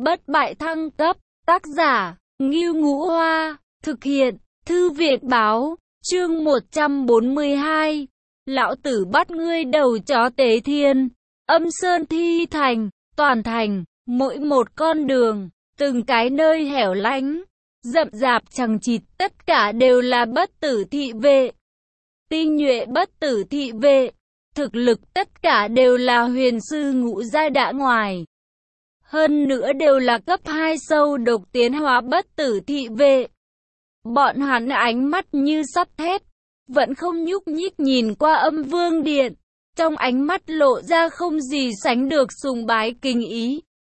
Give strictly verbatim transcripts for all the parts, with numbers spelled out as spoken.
bất bại thăng cấp, tác giả, Ngưu Ngũ Hoa, thực hiện, Thư viện báo, chương một trăm bốn mươi hai. Lão tử bắt ngươi đầu chó tế thiên, âm sơn thi thành, toàn thành, mỗi một con đường, từng cái nơi hẻo lánh, rậm rạp chằng chịt, tất cả đều là bất tử thị vệ. Tinh nhuệ bất tử thị vệ, thực lực tất cả đều là huyền sư ngũ giai đã ngoài. Hơn nữa đều là cấp hai sâu độc tiến hóa bất tử thị vệ. Bọn hắn ánh mắt như sắt thép, vẫn không nhúc nhích nhìn qua Âm Vương Điện, trong ánh mắt lộ ra không gì sánh được sùng bái kính ý.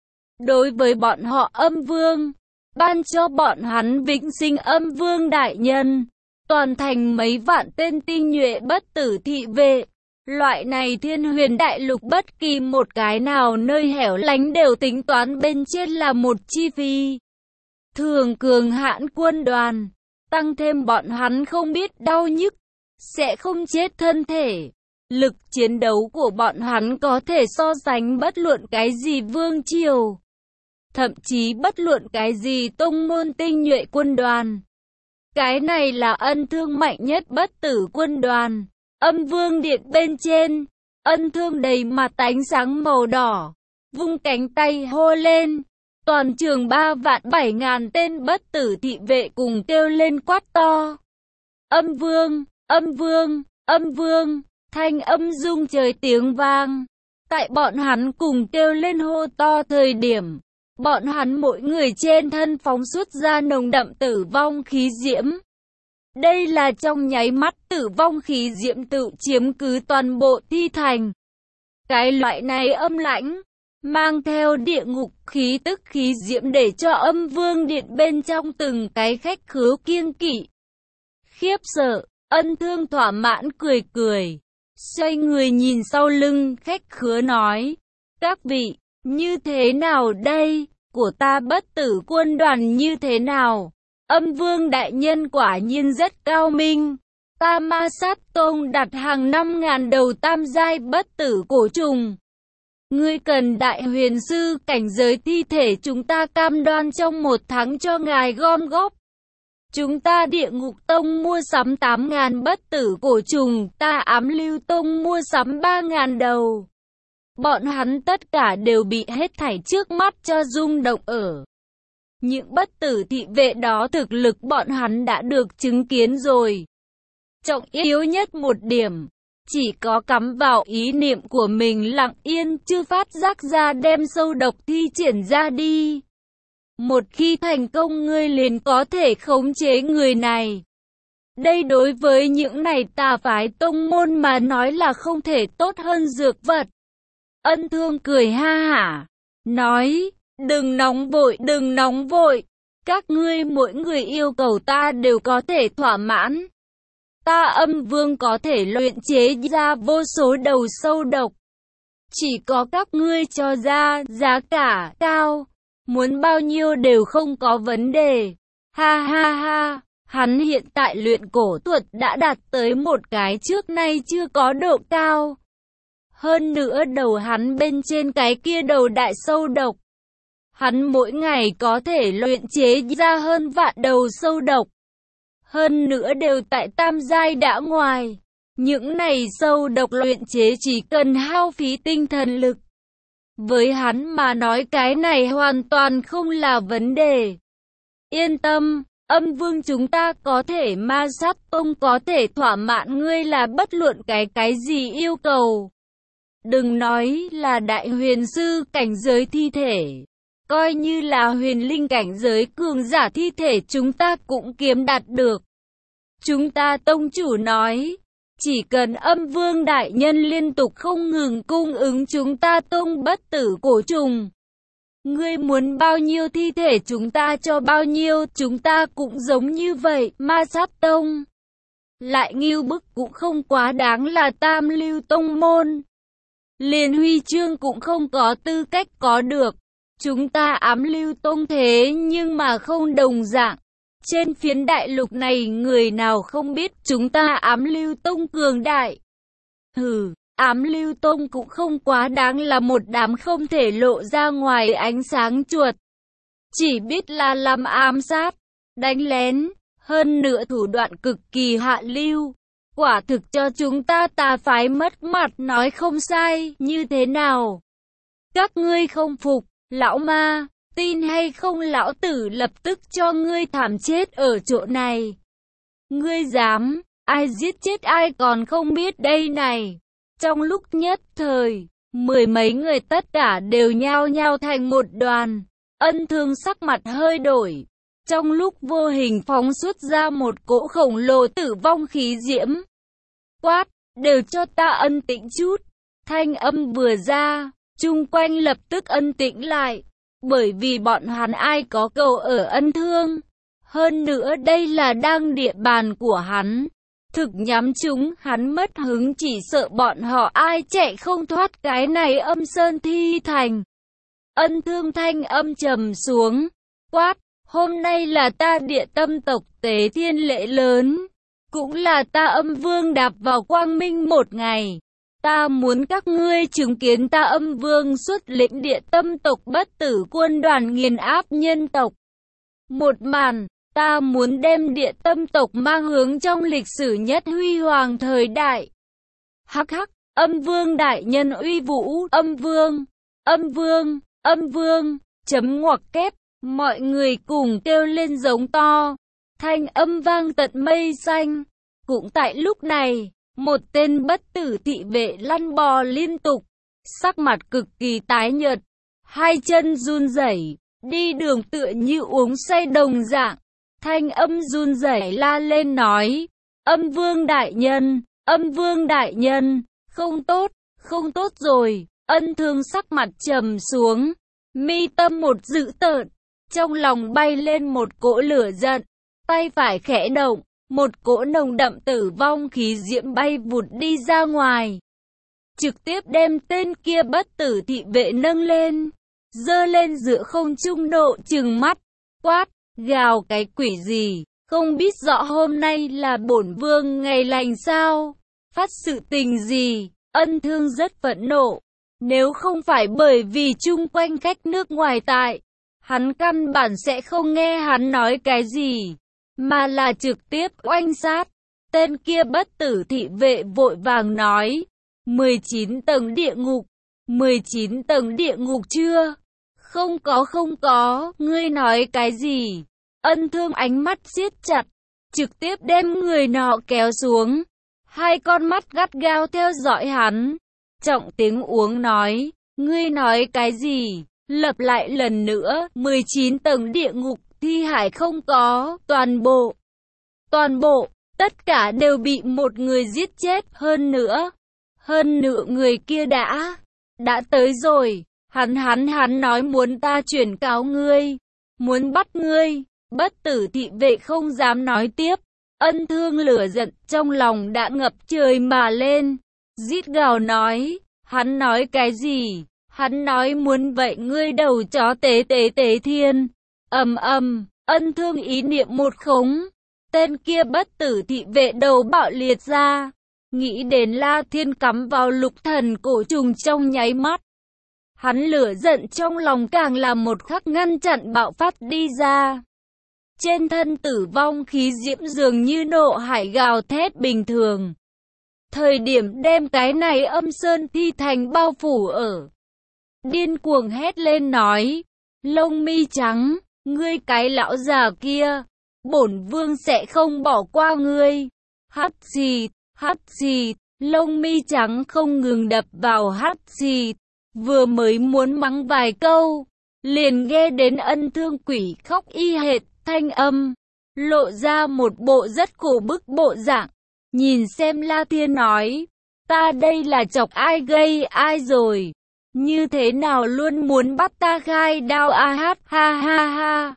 Đối với bọn họ Âm Vương, ban cho bọn hắn vĩnh sinh Âm Vương đại nhân, toàn thành mấy vạn tên tinh nhuệ bất tử thị vệ. Loại này thiên huyền đại lục bất kỳ một cái nào nơi hẻo lánh đều tính toán bên trên là một chi phí. Thường cường hãn quân đoàn, tăng thêm bọn hắn không biết đau nhức, sẽ không chết thân thể. Lực chiến đấu của bọn hắn có thể so sánh bất luận cái gì vương triều, thậm chí bất luận cái gì tông môn tinh nhuệ quân đoàn. Cái này là ân thương mạnh nhất bất tử quân đoàn. Âm Vương Điện bên trên, ân thương đầy mặt ánh sáng màu đỏ, vung cánh tay hô lên. Toàn trường ba vạn bảy ngàn tên bất tử thị vệ cùng kêu lên quát to. Âm Vương, Âm Vương, Âm Vương, thanh âm rung trời tiếng vang. Tại bọn hắn cùng kêu lên hô to thời điểm, bọn hắn mỗi người trên thân phóng xuất ra nồng đậm tử vong khí diễm. Đây là trong nháy mắt tử vong khí diễm tự chiếm cứ toàn bộ thi thành. Cái loại này âm lãnh, mang theo địa ngục khí tức khí diễm để cho Âm Vương Điện bên trong từng cái khách khứa kiêng kỵ. Khiếp sợ, ân thương thỏa mãn cười cười, xoay người nhìn sau lưng khách khứa nói, các vị, như thế nào đây, của ta bất tử quân đoàn như thế nào? Âm Vương đại nhân quả nhiên rất cao minh. Ta Ma Sát Tông đặt hàng năm ngàn đầu tam giai bất tử cổ trùng. Ngươi cần đại huyền sư cảnh giới thi thể, chúng ta cam đoan trong một tháng cho ngài gom góp. Chúng ta Địa Ngục Tông mua sắm tám ngàn bất tử cổ trùng, ta Ám Lưu Tông mua sắm ba ngàn đầu. Bọn hắn tất cả đều bị hết thảy trước mắt cho rung động ở. Những bất tử thị vệ đó thực lực bọn hắn đã được chứng kiến rồi. Trọng yếu nhất một điểm, chỉ có cắm vào ý niệm của mình lặng yên chưa phát giác ra đem sâu độc thi triển ra đi. Một khi thành công ngươi liền có thể khống chế người này. Đây đối với những này tà phái tông môn mà nói là không thể tốt hơn dược vật. Ân thương cười ha hả, nói, đừng nóng vội, đừng nóng vội. Các ngươi mỗi người yêu cầu ta đều có thể thỏa mãn. Ta Âm Vương có thể luyện chế ra vô số đầu sâu độc. Chỉ có các ngươi cho ra giá cả cao, muốn bao nhiêu đều không có vấn đề. Ha ha ha, hắn hiện tại luyện cổ thuật đã đạt tới một cái trước nay chưa có độ cao. Hơn nữa đầu hắn bên trên cái kia đầu đại sâu độc, hắn mỗi ngày có thể luyện chế ra hơn vạn đầu sâu độc. Hơn nữa đều tại tam giai đã ngoài. Những này sâu độc luyện chế chỉ cần hao phí tinh thần lực. Với hắn mà nói cái này hoàn toàn không là vấn đề. Yên tâm, Âm Vương chúng ta có thể, Ma Sát Tông có thể thỏa mãn ngươi là bất luận cái cái gì yêu cầu. Đừng nói là đại huyền sư cảnh giới thi thể. Coi như là huyền linh cảnh giới cường giả thi thể chúng ta cũng kiếm đạt được. Chúng ta tông chủ nói, chỉ cần Âm Vương đại nhân liên tục không ngừng cung ứng chúng ta tông bất tử cổ trùng. Ngươi muốn bao nhiêu thi thể chúng ta cho bao nhiêu, chúng ta cũng giống như vậy, Ma Sát Tông. Lại ngưu bức cũng không quá đáng là Tam Lưu Tông môn. Liền huy chương cũng không có tư cách có được. Chúng ta Ám Lưu Tông thế nhưng mà không đồng dạng. Trên phiến đại lục này người nào không biết chúng ta Ám Lưu Tông cường đại. Hừ, Ám Lưu Tông cũng không quá đáng là một đám không thể lộ ra ngoài ánh sáng chuột. chỉ biết là làm ám sát, đánh lén, hơn nữa thủ đoạn cực kỳ hạ lưu. Quả thực cho chúng ta tà phái mất mặt, nói không sai, như thế nào? Các ngươi không phục, lão ma, tin hay không lão tử lập tức cho ngươi thảm chết ở chỗ này. Ngươi dám, ai giết chết ai còn không biết đây này. Trong lúc nhất thời, mười mấy người tất cả đều nhao nhao thành một đoàn. Ân Thương sắc mặt hơi đổi. Trong lúc vô hình phóng xuất ra một cỗ khổng lồ tử vong khí diễm. Quát, đều cho ta ân tĩnh chút. Thanh âm vừa ra, chung quanh lập tức ân tĩnh lại. Bởi vì bọn hắn ai có cầu ở Ân Thương. Hơn nữa đây là đang địa bàn của hắn. Thực nhắm chúng, hắn mất hứng chỉ sợ bọn họ ai chạy không thoát cái này âm sơn thi thành. Ân Thương thanh âm trầm xuống, quát, hôm nay là ta Địa Tâm tộc tế thiên lễ lớn, cũng là ta Âm Vương đạp vào quang minh một ngày. Ta muốn các ngươi chứng kiến ta Âm Vương xuất lĩnh Địa Tâm tộc bất tử quân đoàn nghiền áp nhân tộc. Một màn, ta muốn đem Địa Tâm tộc mang hướng trong lịch sử nhất huy hoàng thời đại. Hắc hắc, Âm Vương đại nhân uy vũ, Âm Vương, Âm Vương, Âm Vương, chấm ngoặc kép, mọi người cùng kêu lên giống to, thanh âm vang tận mây xanh. Cũng tại lúc này, một tên bất tử thị vệ lăn bò liên tục, sắc mặt cực kỳ tái nhợt, hai chân run rẩy, đi đường tựa như uống say đồng dạng. Thanh âm run rẩy la lên nói, Âm Vương đại nhân, Âm Vương đại nhân, không tốt, không tốt rồi. Ân Thương sắc mặt trầm xuống, mi tâm một dữ tợn, trong lòng bay lên một cỗ lửa giận, tay phải khẽ động, một cỗ nồng đậm tử vong khí diễm bay vụt đi ra ngoài, trực tiếp đem tên kia bất tử thị vệ nâng lên, giơ lên giữa không trung độ trừng mắt, quát, gào cái quỷ gì, không biết rõ hôm nay là bổn vương ngày lành sao, phát sự tình gì. Ân Thương rất phẫn nộ, nếu không phải bởi vì chung quanh khách nước ngoài tại, hắn căn bản sẽ không nghe hắn nói cái gì, mà là trực tiếp oanh sát. Tên kia bất tử thị vệ vội vàng nói, mười chín tầng địa ngục, mười chín tầng địa ngục chưa? Không có không có, ngươi nói cái gì? Ân Thương ánh mắt siết chặt, trực tiếp đem người nọ kéo xuống, hai con mắt gắt gao theo dõi hắn, trọng tiếng uống nói, ngươi nói cái gì? Lặp lại lần nữa, mười chín tầng địa ngục, thi hải không có, toàn bộ, toàn bộ, tất cả đều bị một người giết chết, hơn nữa, hơn nữa người kia đã, đã tới rồi, hắn hắn hắn nói muốn ta chuyển cáo ngươi, muốn bắt ngươi. Bất tử thị vệ không dám nói tiếp, Ân Thương lửa giận trong lòng đã ngập trời mà lên, rít gào nói, hắn nói cái gì? Hắn nói muốn vậy ngươi đầu chó tế tế tế thiên. Ầm ầm, Ân Thương ý niệm một khống, tên kia bất tử thị vệ đầu bạo liệt ra, nghĩ đến La Thiên cắm vào lục thần cổ trùng trong nháy mắt. Hắn lửa giận trong lòng càng là một khắc ngăn chặn bạo phát đi ra. Trên thân tử vong khí diễm dường như nộ hải gào thét bình thường. Thời điểm đem cái này âm sơn thi thành bao phủ ở. Điên cuồng hét lên nói, lông mi trắng, ngươi cái lão già kia, bổn vương sẽ không bỏ qua ngươi. Hắt xì, hắt xì, lông mi trắng không ngừng đập vào hắt xì, vừa mới muốn mắng vài câu, liền nghe đến Ân Thương quỷ khóc y hệt. Thanh âm, lộ ra một bộ rất khổ bức bộ dạng, nhìn xem La Thiên nói, ta đây là chọc ai gây ai rồi, như thế nào luôn muốn bắt ta khai đao a hát, ha ha ha,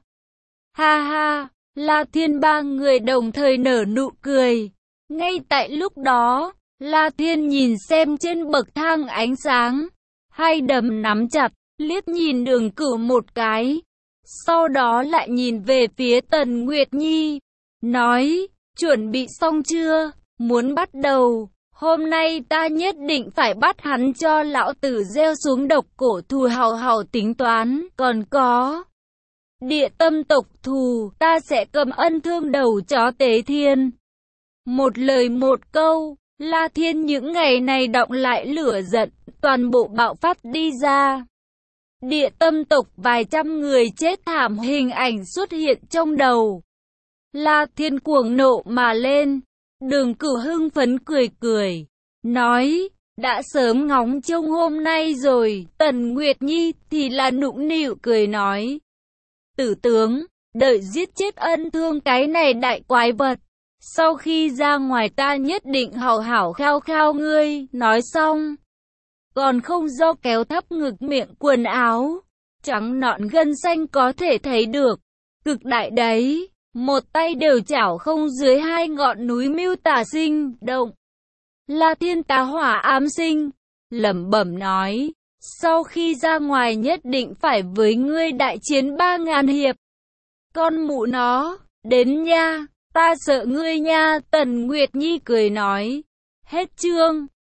ha ha, La Thiên ba người đồng thời nở nụ cười, ngay tại lúc đó, La Thiên nhìn xem trên bậc thang ánh sáng, hai đấm nắm chặt, liếc nhìn Đường Cửu một cái. Sau đó lại nhìn về phía Tần Nguyệt Nhi, nói, chuẩn bị xong chưa, muốn bắt đầu, hôm nay ta nhất định phải bắt hắn cho lão tử gieo xuống độc cổ thù hào hào tính toán, còn có, địa tâm tộc thù, ta sẽ cầm ân thương đầu chó Tế Thiên. Một lời một câu, La Thiên những ngày này đọng lại lửa giận, toàn bộ bạo phát đi ra. Địa tâm tộc vài trăm người chết thảm hình ảnh xuất hiện trong đầu. La Thiên cuồng nộ mà lên. Đường Cửu hưng phấn cười cười, nói, đã sớm ngóng trông hôm nay rồi. Tần Nguyệt Nhi thì là nũng nịu cười nói, tử tướng, đợi giết chết ân thương cái này đại quái vật. Sau khi ra ngoài ta nhất định hảo hảo khao khao ngươi. Nói xong, còn không do kéo thấp ngực miệng quần áo, trắng nõn gân xanh có thể thấy được, cực đại đấy. Một tay đều chảo không dưới hai ngọn núi miêu tả sinh động. La Thiên tá hỏa ám sinh, lẩm bẩm nói, sau khi ra ngoài nhất định phải với ngươi đại chiến ba ngàn hiệp. Con mụ nó, đến nha, ta sợ ngươi nha. Tần Nguyệt Nhi cười nói, hết chương.